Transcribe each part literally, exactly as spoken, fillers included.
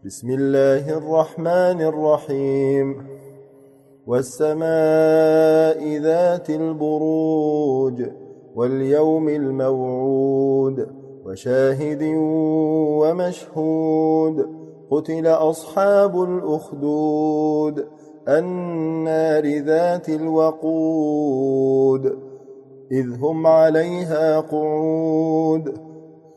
بسم الله الرحمن الرحيم والسماء ذات البروج واليوم الموعود وشاهد ومشهود قتل أصحاب الأخدود النار ذات الوقود إذ هم عليها قعود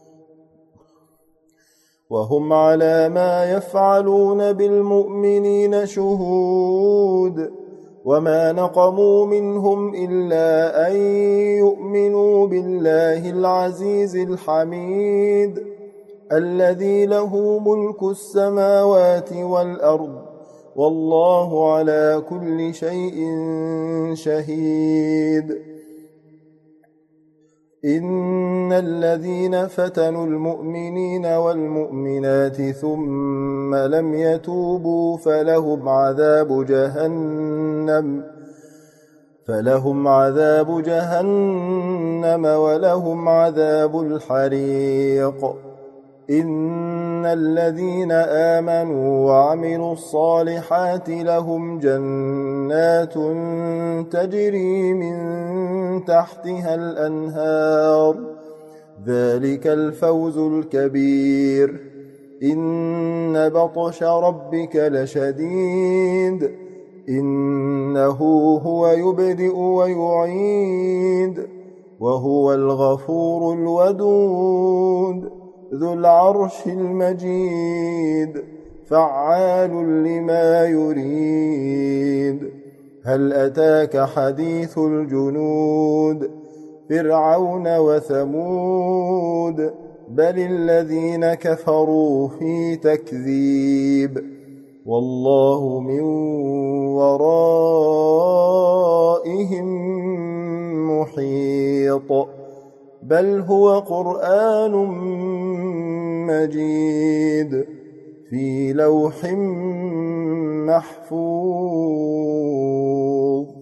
وهم على ما يفعلون بالمؤمنين شهود وما نقموا منهم إلا أن يؤمنوا بالله العزيز الحميد الذي له ملك السماوات والأرض والله على كل شيء شهيد. إن الذين فتنوا المؤمنين والمؤمنات ثم لم يتوبوا فلهم عذاب جهنم فلهم عذاب جهنم ولهم عذاب الحريق. إن الذين آمنوا وعملوا الصالحات لهم جنات تجري من تحتها الأنهار ذلك الفوز الكبير. إن بطش ربك لشديد إنه هو يبدئ ويعيد وهو الغفور الودود ذو العرش المجيد فعال لما يريد. هل أتاك حديث الجنود فرعون وثمود بل الذين كفروا في تكذيب والله من ورائهم محيط بل هو قرآن مجيد في لوح محفوظ.